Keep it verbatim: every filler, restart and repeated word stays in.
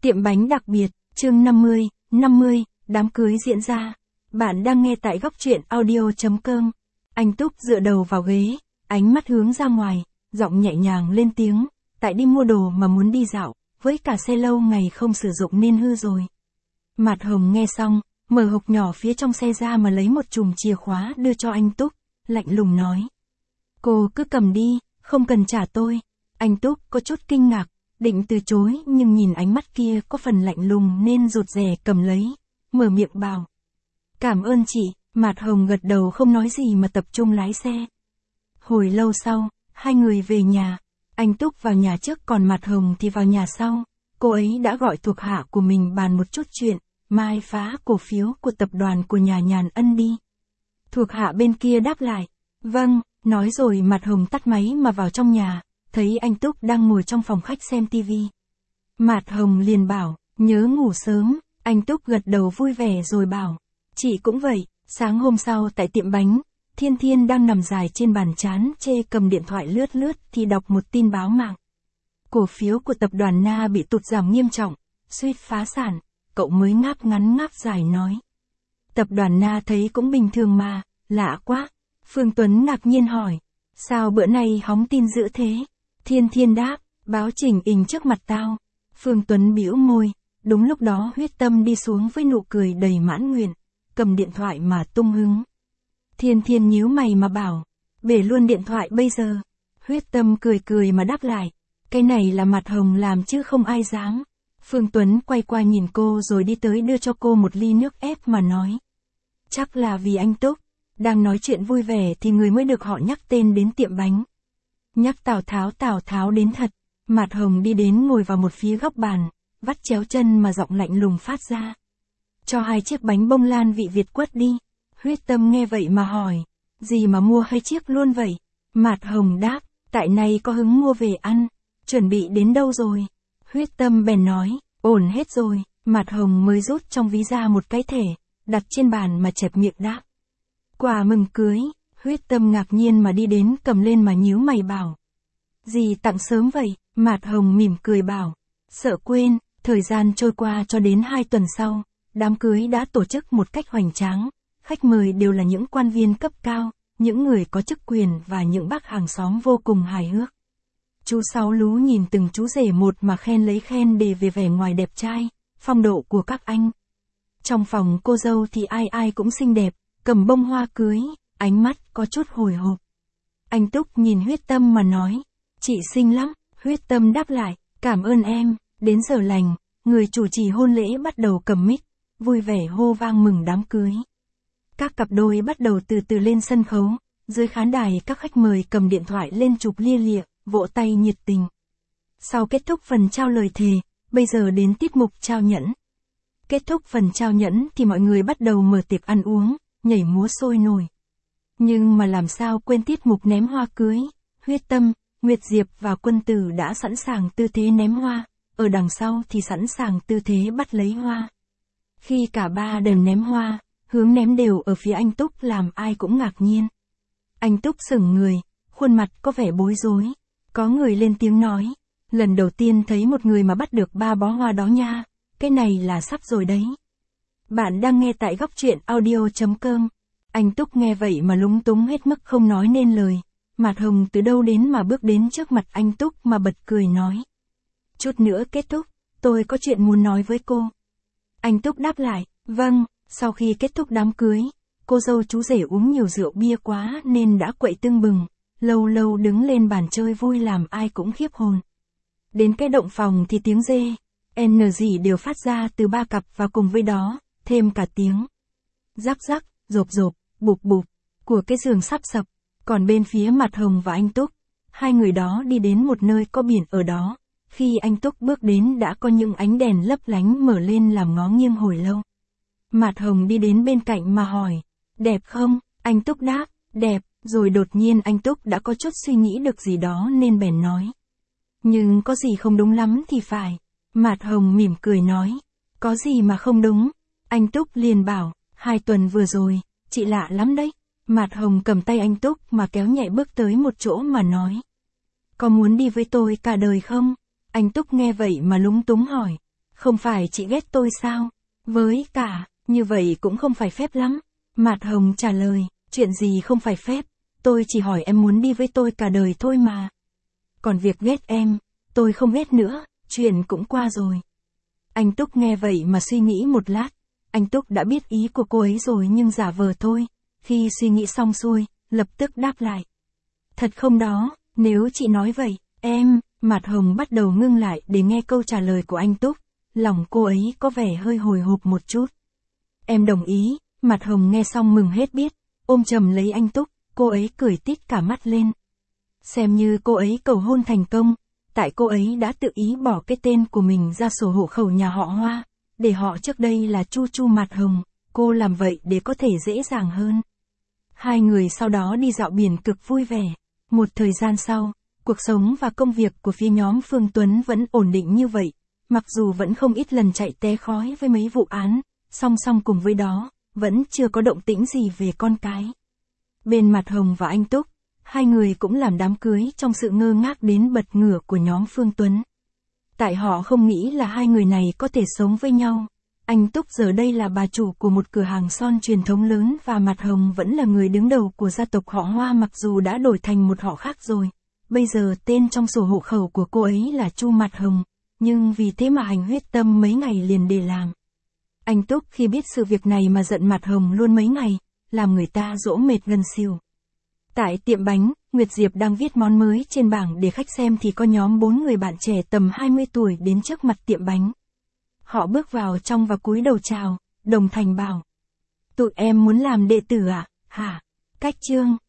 Tiệm bánh đặc biệt, chương năm mươi, năm mươi, đám cưới diễn ra. Bạn đang nghe tại góc truyện audio.com. Anh Túc dựa đầu vào ghế, ánh mắt hướng ra ngoài, giọng nhẹ nhàng lên tiếng, tại đi mua đồ mà muốn đi dạo, với cả xe lâu ngày không sử dụng nên hư rồi. Mạt Hồng nghe xong, mở hộp nhỏ phía trong xe ra mà lấy một chùm chìa khóa đưa cho anh Túc, lạnh lùng nói. Cô cứ cầm đi, không cần trả tôi. Anh Túc có chút kinh ngạc, định từ chối nhưng nhìn ánh mắt kia có phần lạnh lùng nên rụt rè cầm lấy, mở miệng bảo. Cảm ơn chị. Mạt Hồng gật đầu không nói gì mà tập trung lái xe. Hồi lâu sau, hai người về nhà, anh Túc vào nhà trước còn Mạt Hồng thì vào nhà sau. Cô ấy đã gọi thuộc hạ của mình bàn một chút chuyện, mai phá cổ phiếu của tập đoàn của nhà Nhàn Ân đi. Thuộc hạ bên kia đáp lại, vâng, nói rồi Mạt Hồng tắt máy mà vào trong nhà, thấy anh Túc đang ngồi trong phòng khách xem tivi. Mạt Hồng liền bảo, nhớ ngủ sớm, anh Túc gật đầu vui vẻ rồi bảo, chị cũng vậy. Sáng hôm sau tại tiệm bánh, Thiên Thiên đang nằm dài trên bàn chán chê cầm điện thoại lướt lướt thì đọc một tin báo mạng. Cổ phiếu của tập đoàn Na bị tụt giảm nghiêm trọng, suýt phá sản, cậu mới ngáp ngắn ngáp dài nói. Tập đoàn Na thấy cũng bình thường mà, lạ quá. Phương Tuấn ngạc nhiên hỏi, sao bữa nay hóng tin dữ thế? Thiên Thiên đáp, báo chỉnh ình trước mặt tao. Phương Tuấn bĩu môi, đúng lúc đó Huyết Tâm đi xuống với nụ cười đầy mãn nguyện, cầm điện thoại mà tung hứng. Thiên Thiên nhíu mày mà bảo, bể luôn điện thoại bây giờ. Huyết Tâm cười cười mà đáp lại, cái này là Mạt Hồng làm chứ không ai dám. Phương Tuấn quay qua nhìn cô rồi đi tới đưa cho cô một ly nước ép mà nói. Chắc là vì anh Túc. Đang nói chuyện vui vẻ thì người mới được họ nhắc tên đến tiệm bánh. Nhắc Tào Tháo Tào Tháo đến thật. Mạt Hồng đi đến ngồi vào một phía góc bàn, vắt chéo chân mà giọng lạnh lùng phát ra. Cho hai chiếc bánh bông lan vị Việt quất đi. Huyết Tâm nghe vậy mà hỏi, gì mà mua hai chiếc luôn vậy? Mạt Hồng đáp, tại này có hứng mua về ăn. Chuẩn bị đến đâu rồi? Huyết Tâm bèn nói, ổn hết rồi. Mạt Hồng mới rút trong ví ra một cái thẻ, đặt trên bàn mà chẹp miệng đáp. Quà mừng cưới. Huyết Tâm ngạc nhiên mà đi đến cầm lên mà nhíu mày bảo. Gì tặng sớm vậy? Mạt Hồng mỉm cười bảo, sợ quên. Thời gian trôi qua cho đến hai tuần sau, đám cưới đã tổ chức một cách hoành tráng. Khách mời đều là những quan viên cấp cao, những người có chức quyền và những bác hàng xóm vô cùng hài hước. Chú Sáu Lú nhìn từng chú rể một mà khen lấy khen để về vẻ ngoài đẹp trai, phong độ của các anh. Trong phòng cô dâu thì ai ai cũng xinh đẹp, cầm bông hoa cưới, ánh mắt có chút hồi hộp. Anh Túc nhìn Huyết Tâm mà nói, chị xinh lắm. Huyết Tâm đáp lại, cảm ơn em. Đến giờ lành, người chủ trì hôn lễ bắt đầu cầm mic, vui vẻ hô vang mừng đám cưới. Các cặp đôi bắt đầu từ từ lên sân khấu, dưới khán đài các khách mời cầm điện thoại lên chụp lia lịa, vỗ tay nhiệt tình. Sau kết thúc phần trao lời thề, bây giờ đến tiết mục trao nhẫn. Kết thúc phần trao nhẫn thì mọi người bắt đầu mở tiệc ăn uống, nhảy múa sôi nổi. Nhưng mà làm sao quên tiết mục ném hoa cưới. Huyết Tâm, Nguyệt Diệp và Quân Tử đã sẵn sàng tư thế ném hoa, ở đằng sau thì sẵn sàng tư thế bắt lấy hoa. Khi cả ba đều ném hoa, hướng ném đều ở phía anh Túc làm ai cũng ngạc nhiên. Anh Túc sững người, khuôn mặt có vẻ bối rối. Có người lên tiếng nói, lần đầu tiên thấy một người mà bắt được ba bó hoa đó nha, cái này là sắp rồi đấy. Bạn đang nghe tại góc truyện audio.com. Anh Túc nghe vậy mà lúng túng hết mức không nói nên lời. Mạt Hồng từ đâu đến mà bước đến trước mặt anh Túc mà bật cười nói. Chút nữa kết thúc, tôi có chuyện muốn nói với cô. Anh Túc đáp lại, vâng. Sau khi kết thúc đám cưới, cô dâu chú rể uống nhiều rượu bia quá nên đã quậy tưng bừng, lâu lâu đứng lên bàn chơi vui làm ai cũng khiếp hồn. Đến cái động phòng thì tiếng dê, n gì đều phát ra từ ba cặp và cùng với đó, thêm cả tiếng rắc rắc, rộp rộp, bụp bụp, của cái giường sắp sập. Còn bên phía Mạt Hồng và anh Túc, hai người đó đi đến một nơi có biển ở đó. Khi anh Túc bước đến đã có những ánh đèn lấp lánh mở lên làm ngó nghiêng hồi lâu. Mạt Hồng đi đến bên cạnh mà hỏi, đẹp không? Anh Túc đáp, đẹp, rồi đột nhiên anh Túc đã có chút suy nghĩ được gì đó nên bèn nói. Nhưng có gì không đúng lắm thì phải. Mạt Hồng mỉm cười nói, có gì mà không đúng? Anh Túc liền bảo, hai tuần vừa rồi, chị lạ lắm đấy. Mạt Hồng cầm tay anh Túc mà kéo nhẹ bước tới một chỗ mà nói. Có muốn đi với tôi cả đời không? Anh Túc nghe vậy mà lúng túng hỏi. Không phải chị ghét tôi sao? Với cả, như vậy cũng không phải phép lắm. Mạt Hồng trả lời, chuyện gì không phải phép, tôi chỉ hỏi em muốn đi với tôi cả đời thôi mà. Còn việc ghét em, tôi không ghét nữa, chuyện cũng qua rồi. Anh Túc nghe vậy mà suy nghĩ một lát. Anh Túc đã biết ý của cô ấy rồi nhưng giả vờ thôi. Khi suy nghĩ xong xuôi, lập tức đáp lại. Thật không đó, nếu chị nói vậy, em, Mạt Hồng bắt đầu ngưng lại để nghe câu trả lời của anh Túc. Lòng cô ấy có vẻ hơi hồi hộp một chút. Em đồng ý, Mạt Hồng nghe xong mừng hết biết, ôm chầm lấy anh Túc, cô ấy cười tít cả mắt lên. Xem như cô ấy cầu hôn thành công, tại cô ấy đã tự ý bỏ cái tên của mình ra sổ hộ khẩu nhà họ Hoa, để họ trước đây là Chu Chu Mạt Hồng, cô làm vậy để có thể dễ dàng hơn. Hai người sau đó đi dạo biển cực vui vẻ. Một thời gian sau, cuộc sống và công việc của phía nhóm Phương Tuấn vẫn ổn định như vậy, mặc dù vẫn không ít lần chạy té khói với mấy vụ án, song song cùng với đó, vẫn chưa có động tĩnh gì về con cái. Bên Mạt Hồng và anh Túc, hai người cũng làm đám cưới trong sự ngơ ngác đến bật ngửa của nhóm Phương Tuấn. Tại họ không nghĩ là hai người này có thể sống với nhau. Anh Túc giờ đây là bà chủ của một cửa hàng son truyền thống lớn và Mạt Hồng vẫn là người đứng đầu của gia tộc họ Hoa mặc dù đã đổi thành một họ khác rồi. Bây giờ tên trong sổ hộ khẩu của cô ấy là Chu Mạt Hồng, nhưng vì thế mà hành huyết tâm mấy ngày liền để làm. Anh Túc khi biết sự việc này mà giận Mạt Hồng luôn mấy ngày, làm người ta dỗ mệt gần xỉu. Tại tiệm bánh, Nguyệt Diệp đang viết món mới trên bảng để khách xem thì có nhóm bốn người bạn trẻ tầm hai mươi tuổi đến trước mặt tiệm bánh. Họ bước vào trong và cúi đầu chào, đồng thành bảo. Tụi em muốn làm đệ tử à, hả? Cách chương,